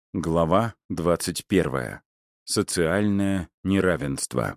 Глава 21. Социальное неравенство.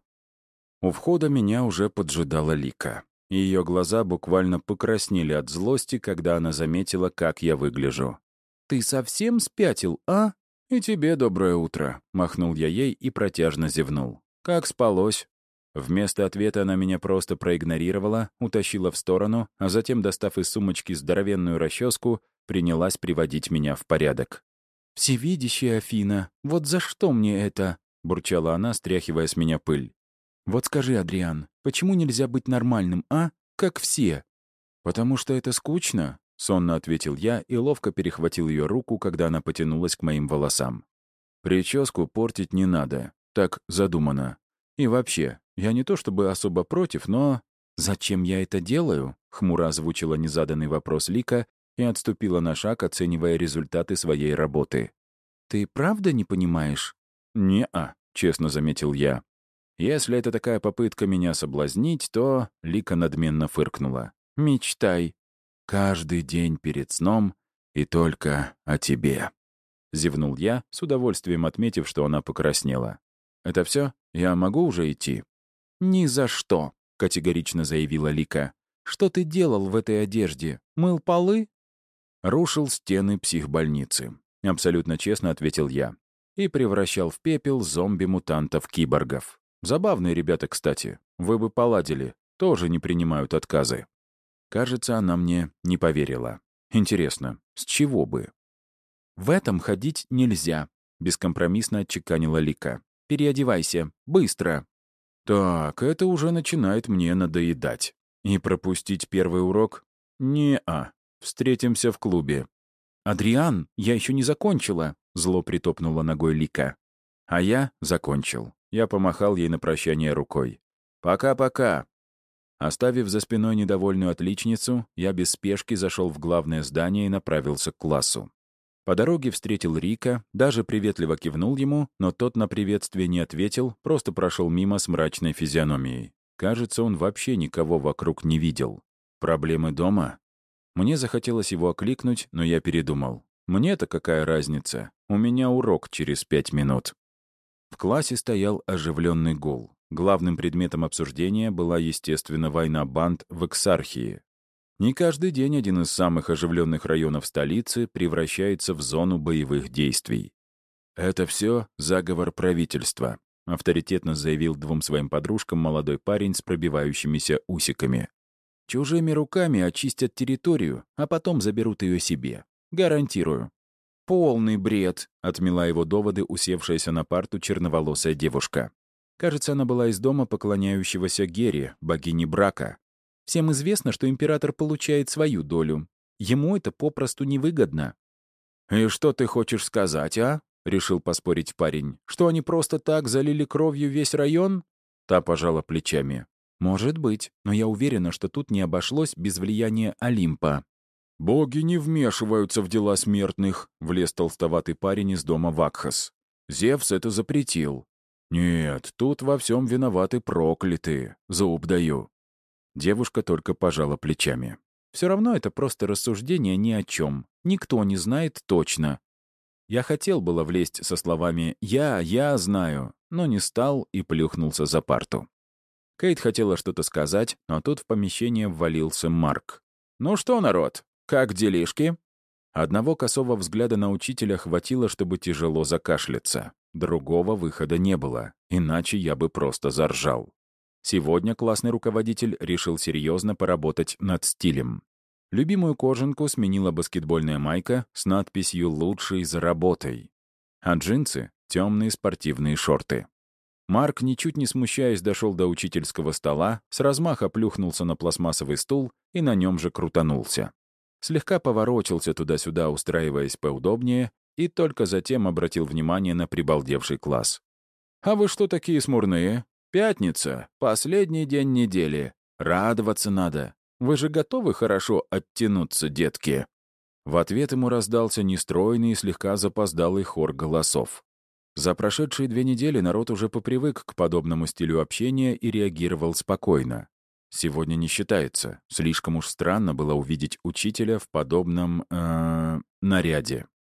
У входа меня уже поджидала Лика. Ее глаза буквально покраснели от злости, когда она заметила, как я выгляжу. «Ты совсем спятил, а?» «И тебе доброе утро», — махнул я ей и протяжно зевнул. «Как спалось?» Вместо ответа она меня просто проигнорировала, утащила в сторону, а затем, достав из сумочки здоровенную расческу, принялась приводить меня в порядок. «Всевидящая Афина, вот за что мне это?» — бурчала она, стряхивая с меня пыль. «Вот скажи, Адриан, почему нельзя быть нормальным, а? Как все?» «Потому что это скучно», — сонно ответил я и ловко перехватил ее руку, когда она потянулась к моим волосам. «Прическу портить не надо, так задумано. И вообще, я не то чтобы особо против, но...» «Зачем я это делаю?» — хмуро озвучила незаданный вопрос Лика и отступила на шаг, оценивая результаты своей работы. «Ты правда не понимаешь?» «Не-а», — честно заметил я. «Если это такая попытка меня соблазнить, то...» — Лика надменно фыркнула. «Мечтай. Каждый день перед сном и только о тебе». Зевнул я, с удовольствием отметив, что она покраснела. «Это все? Я могу уже идти?» «Ни за что», — категорично заявила Лика. «Что ты делал в этой одежде? Мыл полы?» «Рушил стены психбольницы», — абсолютно честно ответил я. «И превращал в пепел зомби-мутантов-киборгов. Забавные ребята, кстати. Вы бы поладили. Тоже не принимают отказы». Кажется, она мне не поверила. Интересно, с чего бы? «В этом ходить нельзя», — бескомпромиссно отчеканила Лика. «Переодевайся. Быстро». «Так, это уже начинает мне надоедать. И пропустить первый урок? Не-а. Встретимся в клубе». «Адриан, я еще не закончила», — зло притопнула ногой Лика. А я закончил. Я помахал ей на прощание рукой. «Пока-пока». Оставив за спиной недовольную отличницу, я без спешки зашел в главное здание и направился к классу. По дороге встретил Рика, даже приветливо кивнул ему, но тот на приветствие не ответил, просто прошел мимо с мрачной физиономией. Кажется, он вообще никого вокруг не видел. Проблемы дома? Мне захотелось его окликнуть, но я передумал. Мне-то какая разница? У меня урок через 5 минут. В классе стоял оживленный гул. Главным предметом обсуждения была, естественно, война банд в Эксархии. Не каждый день один из самых оживленных районов столицы превращается в зону боевых действий. «Это все заговор правительства», — авторитетно заявил двум своим подружкам молодой парень с пробивающимися усиками. «Чужими руками очистят территорию, а потом заберут ее себе. Гарантирую». «Полный бред», — отмела его доводы усевшаяся на парту черноволосая девушка. Кажется, она была из дома поклоняющегося Гере, богини брака. Всем известно, что император получает свою долю. Ему это попросту невыгодно. «И что ты хочешь сказать, а?» — решил поспорить парень. «Что они просто так залили кровью весь район?» Та пожала плечами. «Может быть, но я уверена, что тут не обошлось без влияния Олимпа». «Боги не вмешиваются в дела смертных», — влез толстоватый парень из дома Вакхас. «Зевс это запретил». «Нет, тут во всем виноваты проклятые, зуб даю». Девушка только пожала плечами. «Все равно это просто рассуждение ни о чем. Никто не знает точно». Я хотел было влезть со словами я знаю», но не стал и плюхнулся за парту. Кейт хотела что-то сказать, но тут в помещение ввалился Марк. «Ну что, народ, как делишки?» Одного косого взгляда на учителя хватило, чтобы тяжело закашляться. Другого выхода не было, иначе я бы просто заржал. Сегодня классный руководитель решил серьезно поработать над стилем. Любимую кожанку сменила баскетбольная майка с надписью «Лучший за работой», а джинсы — темные спортивные шорты. Марк, ничуть не смущаясь, дошел до учительского стола, с размаха плюхнулся на пластмассовый стул и на нем же крутанулся. Слегка поворочился туда-сюда, устраиваясь поудобнее, и только затем обратил внимание на прибалдевший класс. «А вы что такие смурные? Пятница, последний день недели. Радоваться надо. Вы же готовы хорошо оттянуться, детки?» В ответ ему раздался нестройный и слегка запоздалый хор голосов. За прошедшие 2 недели народ уже попривык к подобному стилю общения и реагировал спокойно. Сегодня не считается. Слишком уж странно было увидеть учителя в подобном... наряде.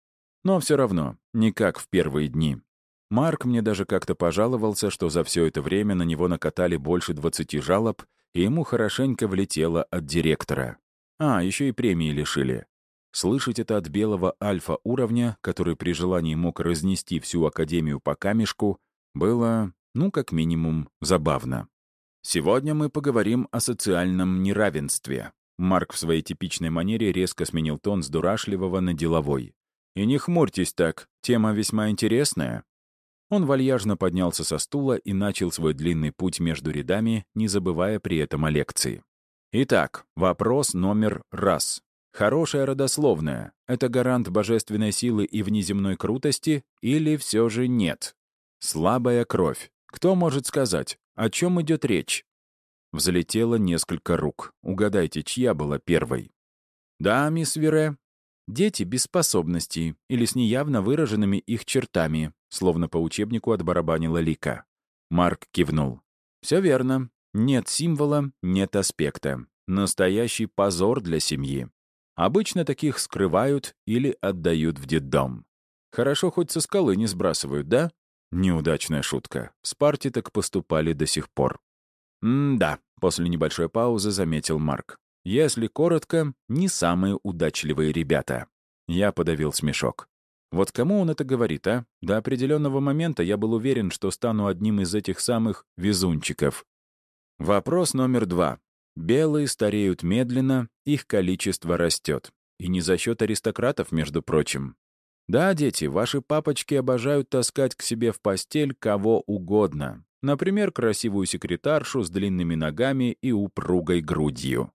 Но все равно, не как в первые дни. Марк мне даже как-то пожаловался, что за все это время на него накатали больше 20 жалоб, и ему хорошенько влетело от директора. Еще и премии лишили. Слышать это от белого альфа-уровня, который при желании мог разнести всю Академию по камешку, было, как минимум, забавно. Сегодня мы поговорим о социальном неравенстве. Марк в своей типичной манере резко сменил тон с дурашливого на деловой. И не хмурьтесь так, тема весьма интересная. Он вальяжно поднялся со стула и начал свой длинный путь между рядами, не забывая при этом о лекции. Итак, вопрос номер раз. Хорошая родословная — это гарант божественной силы и внеземной крутости или все же нет? Слабая кровь. Кто может сказать, о чем идет речь? Взлетело несколько рук. Угадайте, чья была первой? Да, мисс Вире. Дети без способностей или с неявно выраженными их чертами, словно по учебнику отбарабанила Лика. Марк кивнул. Все верно. Нет символа, нет аспекта. Настоящий позор для семьи. Обычно таких скрывают или отдают в детдом. Хорошо, хоть со скалы не сбрасывают, да? Неудачная шутка. В Спарте так поступали до сих пор. Да, после небольшой паузы заметил Марк. Если коротко, не самые удачливые ребята. Я подавил смешок. Вот кому он это говорит, а? До определенного момента я был уверен, что стану одним из этих самых везунчиков. Вопрос номер 2. Белые стареют медленно, их количество растет. И не за счет аристократов, между прочим. Да, дети, ваши папочки обожают таскать к себе в постель кого угодно. Например, красивую секретаршу с длинными ногами и упругой грудью.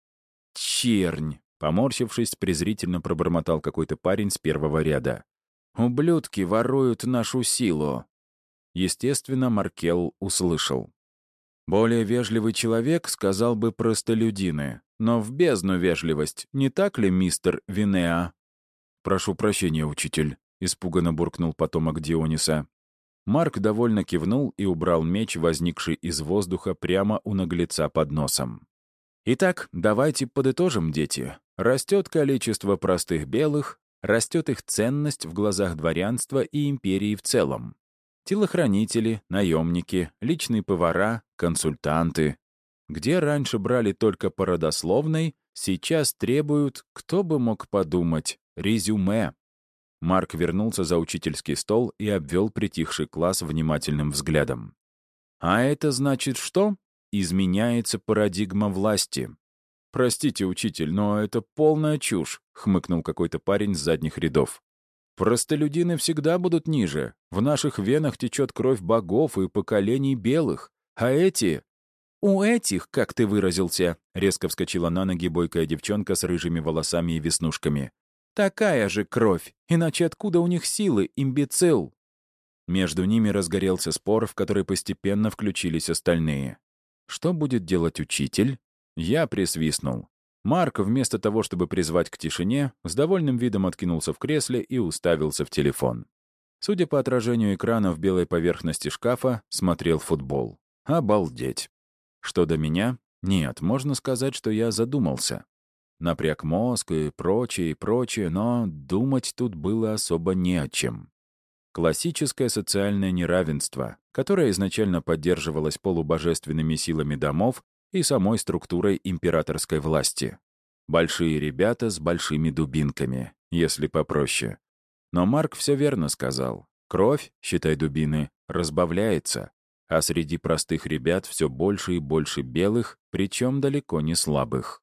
«Чернь!» — поморщившись, презрительно пробормотал какой-то парень с первого ряда. «Ублюдки воруют нашу силу!» Естественно, Маркел услышал. Более вежливый человек сказал бы простолюдины, но в бездну вежливость, не так ли, мистер Винеа? «Прошу прощения, учитель», — испуганно буркнул потомок Диониса. Марк довольно кивнул и убрал меч, возникший из воздуха прямо у наглеца под носом. Итак, давайте подытожим, дети. Растет количество простых белых, растет их ценность в глазах дворянства и империи в целом. Телохранители, наемники, личные повара, консультанты. Где раньше брали только по родословной, сейчас требуют, кто бы мог подумать, резюме. Марк вернулся за учительский стол и обвел притихший класс внимательным взглядом. А это значит что? Изменяется парадигма власти. «Простите, учитель, но это полная чушь», — хмыкнул какой-то парень с задних рядов. «Простолюдины всегда будут ниже. В наших венах течет кровь богов и поколений белых. А эти...» «У этих, как ты выразился», — резко вскочила на ноги бойкая девчонка с рыжими волосами и веснушками. «Такая же кровь. Иначе откуда у них силы, имбецил?» Между ними разгорелся спор, в который постепенно включились остальные. Что будет делать учитель? Я присвистнул. Марк, вместо того, чтобы призвать к тишине, с довольным видом откинулся в кресле и уставился в телефон. Судя по отражению экрана в белой поверхности шкафа, смотрел футбол. Обалдеть. Что до меня? Нет, можно сказать, что я задумался. Напряг мозг и прочее, но думать тут было особо не о чем. Классическое социальное неравенство, которое изначально поддерживалось полубожественными силами домов и самой структурой императорской власти. Большие ребята с большими дубинками, если попроще. Но Марк все верно сказал. Кровь, считай дубины, разбавляется, а среди простых ребят все больше и больше белых, причем далеко не слабых.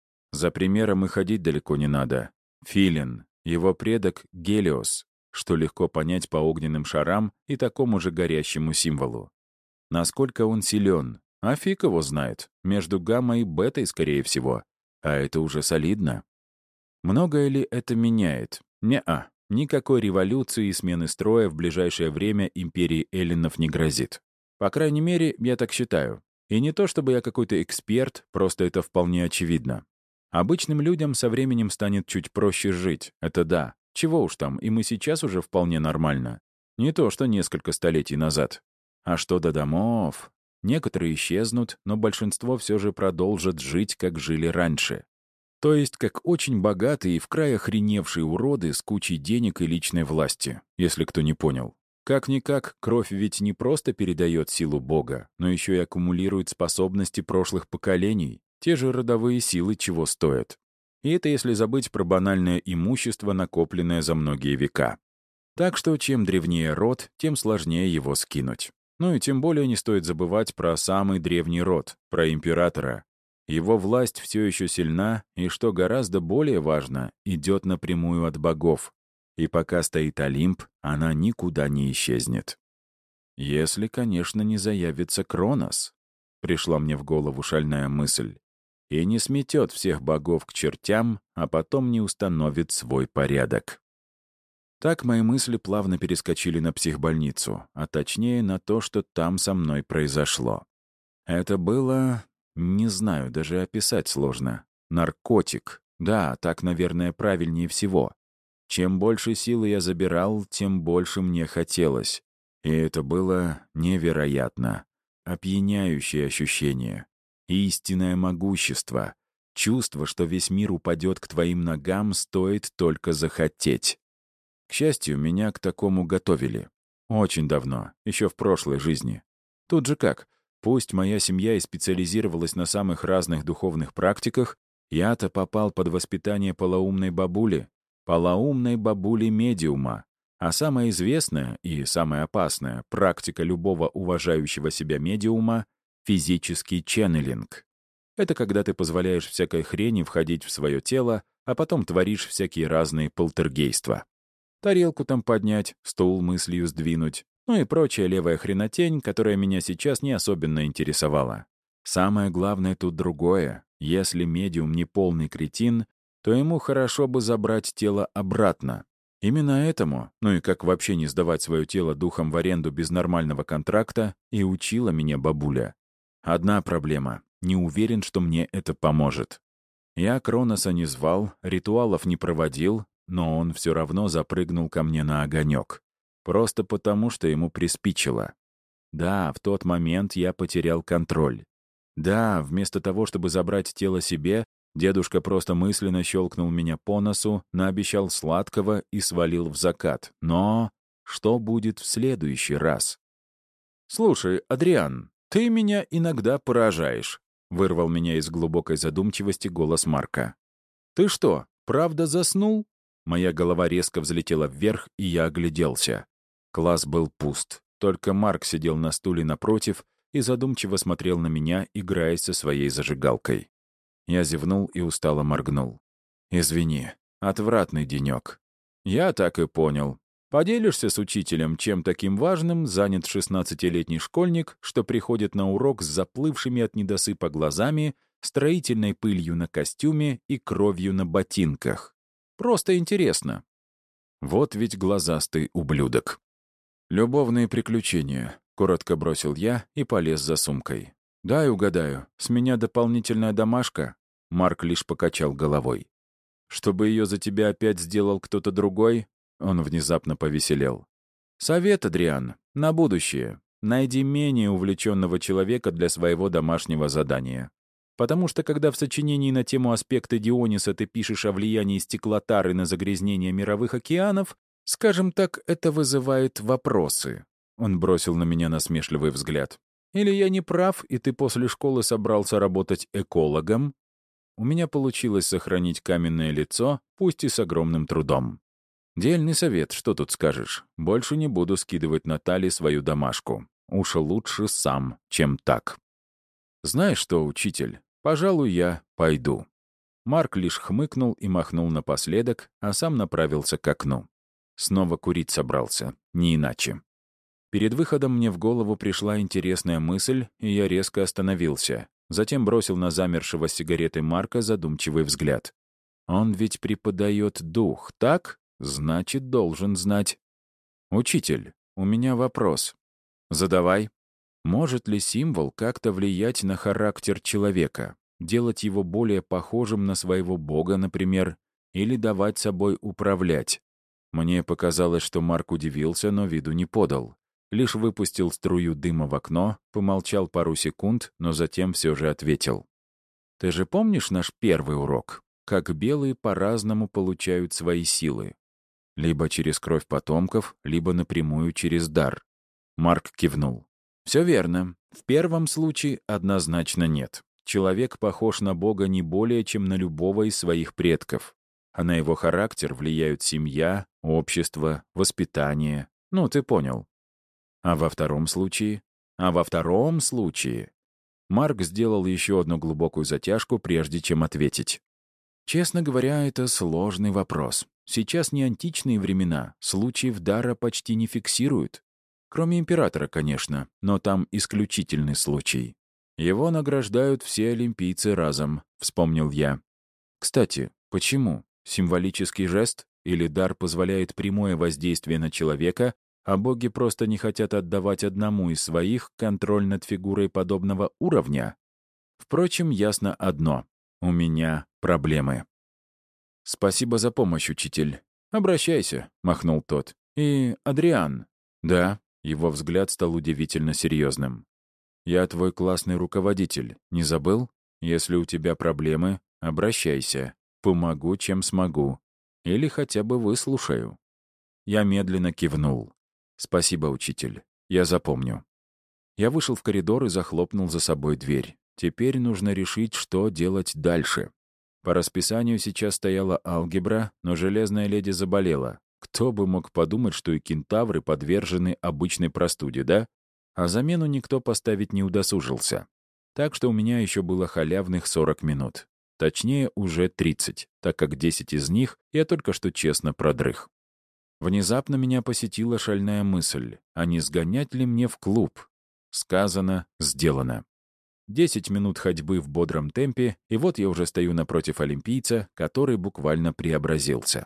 За примером и ходить далеко не надо. Филин, его предок Гелиос, что легко понять по огненным шарам и такому же горящему символу. Насколько он силен, а фиг его знает, между гамма и бетой, скорее всего, а это уже солидно. Многое ли это меняет? Не-а, никакой революции и смены строя в ближайшее время империи эллинов не грозит. По крайней мере, я так считаю. И не то чтобы я какой-то эксперт, просто это вполне очевидно. Обычным людям со временем станет чуть проще жить, это да. Чего уж там, и мы сейчас уже вполне нормально. Не то, что несколько столетий назад. А что до домов? Некоторые исчезнут, но большинство все же продолжат жить, как жили раньше. То есть как очень богатые и вкрай охреневшие уроды с кучей денег и личной власти, если кто не понял. Как-никак, кровь ведь не просто передает силу Бога, но еще и аккумулирует способности прошлых поколений, те же родовые силы чего стоят. И это если забыть про банальное имущество, накопленное за многие века. Так что чем древнее род, тем сложнее его скинуть. Ну и тем более не стоит забывать про самый древний род, про императора. Его власть все еще сильна, и, что гораздо более важно, идет напрямую от богов. И пока стоит Олимп, она никуда не исчезнет. Если, конечно, не заявится Кронос, пришла мне в голову шальная мысль, и не сметет всех богов к чертям, а потом не установит свой порядок. Так мои мысли плавно перескочили на психбольницу, а точнее на то, что там со мной произошло. Это было... не знаю, даже описать сложно. Наркотик. Да, так, наверное, правильнее всего. Чем больше силы я забирал, тем больше мне хотелось. И это было невероятно. Опьяняющее ощущение. Истинное могущество. Чувство, что весь мир упадет к твоим ногам, стоит только захотеть. К счастью, меня к такому готовили. Очень давно, еще в прошлой жизни. Тут же как, пусть моя семья и специализировалась на самых разных духовных практиках, я-то попал под воспитание полоумной бабули-медиума. А самая известная и самая опасная практика любого уважающего себя медиума — физический ченнелинг. Это когда ты позволяешь всякой хрени входить в свое тело, а потом творишь всякие разные полтергейства. Тарелку там поднять, стул мыслью сдвинуть, ну и прочая левая хренотень, которая меня сейчас не особенно интересовала. Самое главное тут другое. Если медиум не полный кретин, то ему хорошо бы забрать тело обратно. Именно этому, ну и как вообще не сдавать свое тело духом в аренду без нормального контракта, и учила меня бабуля. Одна проблема. Не уверен, что мне это поможет. Я Кроноса не звал, ритуалов не проводил, но он все равно запрыгнул ко мне на огонек. Просто потому, что ему приспичило. Да, в тот момент я потерял контроль. Да, вместо того, чтобы забрать тело себе, дедушка просто мысленно щелкнул меня по носу, наобещал сладкого и свалил в закат. Но что будет в следующий раз? «Слушай, Адриан, ты меня иногда поражаешь», — вырвал меня из глубокой задумчивости голос Марка. «Ты что, правда заснул?» Моя голова резко взлетела вверх, и я огляделся. Класс был пуст. Только Марк сидел на стуле напротив и задумчиво смотрел на меня, играясь со своей зажигалкой. Я зевнул и устало моргнул. «Извини, отвратный денек». «Я так и понял. Поделишься с учителем, чем таким важным занят 16-летний школьник, что приходит на урок с заплывшими от недосыпа глазами, строительной пылью на костюме и кровью на ботинках? Просто интересно». Вот ведь глазастый ублюдок. «Любовные приключения», — коротко бросил я и полез за сумкой. «Дай угадаю, с меня дополнительная домашка?» Марк лишь покачал головой. «Чтобы ее за тебя опять сделал кто-то другой?» Он внезапно повеселел. «Совет, Адриан, на будущее. Найди менее увлеченного человека для своего домашнего задания. Потому что когда в сочинении на тему аспекта Диониса ты пишешь о влиянии стеклотары на загрязнение мировых океанов, скажем так, это вызывает вопросы». Он бросил на меня насмешливый взгляд. «Или я не прав, и ты после школы собрался работать экологом?» У меня получилось сохранить каменное лицо, пусть и с огромным трудом. Дельный совет, что тут скажешь. Больше не буду скидывать Наталье свою домашку. Уж лучше сам, чем так. «Знаешь что, учитель, пожалуй, я пойду». Марк лишь хмыкнул и махнул напоследок, а сам направился к окну. Снова курить собрался, не иначе. Перед выходом мне в голову пришла интересная мысль, и я резко остановился. Затем бросил на замершего с сигаретой Марка задумчивый взгляд. «Он ведь преподает дух, так? Значит, должен знать». «Учитель, у меня вопрос». «Задавай». Может ли символ как-то влиять на характер человека? Делать его более похожим на своего бога, например, или давать собой управлять? Мне показалось, что Марк удивился, но виду не подал. Лишь выпустил струю дыма в окно, помолчал пару секунд, но затем все же ответил. «Ты же помнишь наш первый урок? как белые по-разному получают свои силы. Либо через кровь потомков, либо напрямую через дар. Марк кивнул. Все верно. В первом случае однозначно нет. Человек похож на Бога не более, чем на любого из своих предков. А на его характер влияют семья, общество, воспитание. Ну, ты понял. А во втором случае? А во втором случае? Марк сделал еще одну глубокую затяжку, прежде чем ответить. Честно говоря, это сложный вопрос. Сейчас не античные времена, случаев дара почти не фиксируют. Кроме императора, конечно, но там исключительный случай. Его награждают все олимпийцы разом, вспомнил я. Кстати, почему? Символический жест или дар позволяет прямое воздействие на человека, а боги просто не хотят отдавать одному из своих контроль над фигурой подобного уровня? Впрочем, ясно одно — у меня проблемы. «Спасибо за помощь, учитель. Обращайся», — махнул тот. «И Адриан». «Да», — его взгляд стал удивительно серьезным. «Я твой классный руководитель. Не забыл? Если у тебя проблемы, обращайся. Помогу, чем смогу. Или хотя бы выслушаю». Я медленно кивнул. «Спасибо, учитель. Я запомню». Я вышел в коридор и захлопнул за собой дверь. Теперь нужно решить, что делать дальше. По расписанию сейчас стояла алгебра, но Железная леди заболела. Кто бы мог подумать, что и кентавры подвержены обычной простуде, да? А замену никто поставить не удосужился. Так что у меня еще было халявных 40 минут. Точнее, уже 30, так как 10 из них я только что честно продрых. Внезапно меня посетила шальная мысль, а не сгонять ли мне в клуб? Сказано, сделано. 10 минут ходьбы в бодром темпе, и вот я уже стою напротив олимпийца, который буквально преобразился.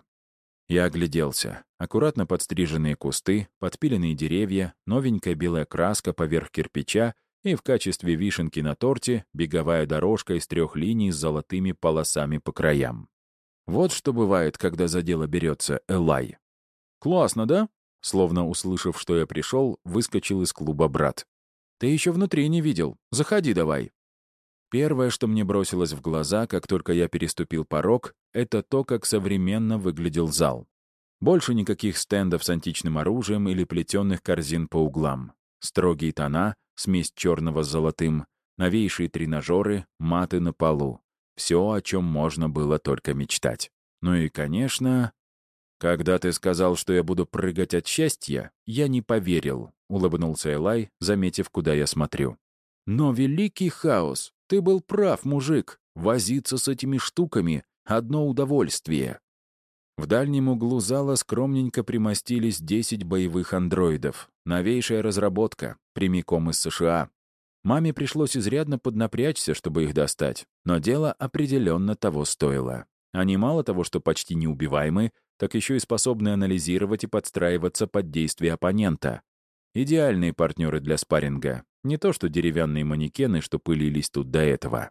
Я огляделся. Аккуратно подстриженные кусты, подпиленные деревья, новенькая белая краска поверх кирпича и в качестве вишенки на торте беговая дорожка из 3 линий с золотыми полосами по краям. Вот что бывает, когда за дело берется Элай. «Классно, да?» Словно услышав, что я пришел, выскочил из клуба брат. «Ты еще внутри не видел. Заходи давай». Первое, что мне бросилось в глаза, как только я переступил порог, это то, как современно выглядел зал. Больше никаких стендов с античным оружием или плетеных корзин по углам. Строгие тона, смесь черного с золотым, новейшие тренажеры, маты на полу. Все, о чем можно было только мечтать. Ну и, конечно... «Когда ты сказал, что я буду прыгать от счастья, я не поверил», — улыбнулся Элай, заметив, куда я смотрю. «Но великий хаос! Ты был прав, мужик! Возиться с этими штуками — одно удовольствие!» В дальнем углу зала скромненько примостились 10 боевых андроидов. Новейшая разработка, прямиком из США. Маме пришлось изрядно поднапрячься, чтобы их достать, но дело определенно того стоило. Они мало того, что почти неубиваемы, так еще и способны анализировать и подстраиваться под действия оппонента. Идеальные партнеры для спарринга. Не то что деревянные манекены, что пылились тут до этого.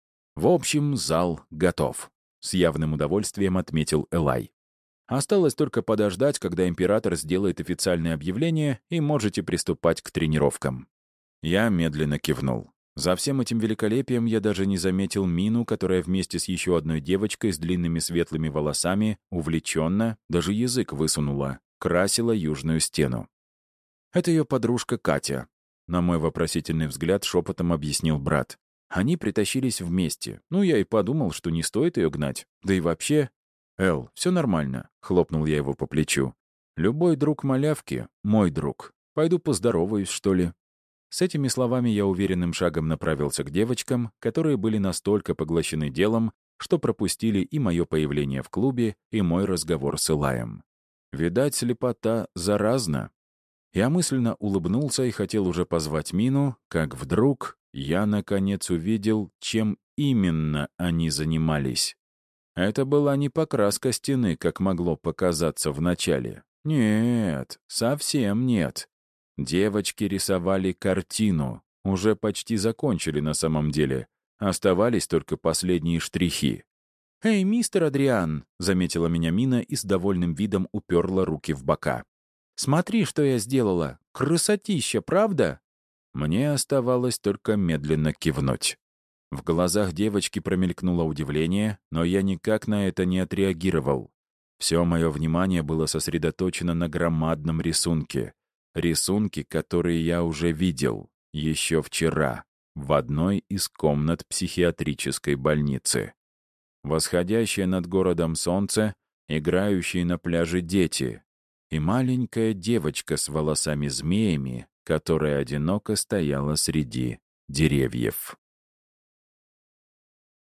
В общем, зал готов. С явным удовольствием отметил Элай. Осталось только подождать, когда император сделает официальное объявление, и можете приступать к тренировкам. Я медленно кивнул. За всем этим великолепием я даже не заметил Мину, которая вместе с еще одной девочкой с длинными светлыми волосами увлеченно, даже язык высунула, красила южную стену. Это ее подружка Катя. На мой вопросительный взгляд шепотом объяснил брат. Они притащились вместе. Ну, я и подумал, что не стоит ее гнать. Да и вообще... «Эл, все нормально», — хлопнул я его по плечу. «Любой друг малявки — мой друг. Пойду поздороваюсь, что ли». С этими словами я уверенным шагом направился к девочкам, которые были настолько поглощены делом, что пропустили и мое появление в клубе, и мой разговор с Илаем. Видать, слепота заразна. Я мысленно улыбнулся и хотел уже позвать Мину, как вдруг я, наконец, увидел, чем именно они занимались. Это была не покраска стены, как могло показаться вначале. Нет, совсем нет. Девочки рисовали картину. Уже почти закончили на самом деле. Оставались только последние штрихи. «Эй, мистер Адриан!» — заметила меня Мина и с довольным видом уперла руки в бока. «Смотри, что я сделала! Красотища, правда?» Мне оставалось только медленно кивнуть. В глазах девочки промелькнуло удивление, но я никак на это не отреагировал. Все мое внимание было сосредоточено на громадном рисунке. Рисунке, которые я уже видел еще вчера в одной из комнат психиатрической больницы. Восходящее над городом солнце, играющие на пляже дети и маленькая девочка с волосами-змеями, которая одиноко стояла среди деревьев.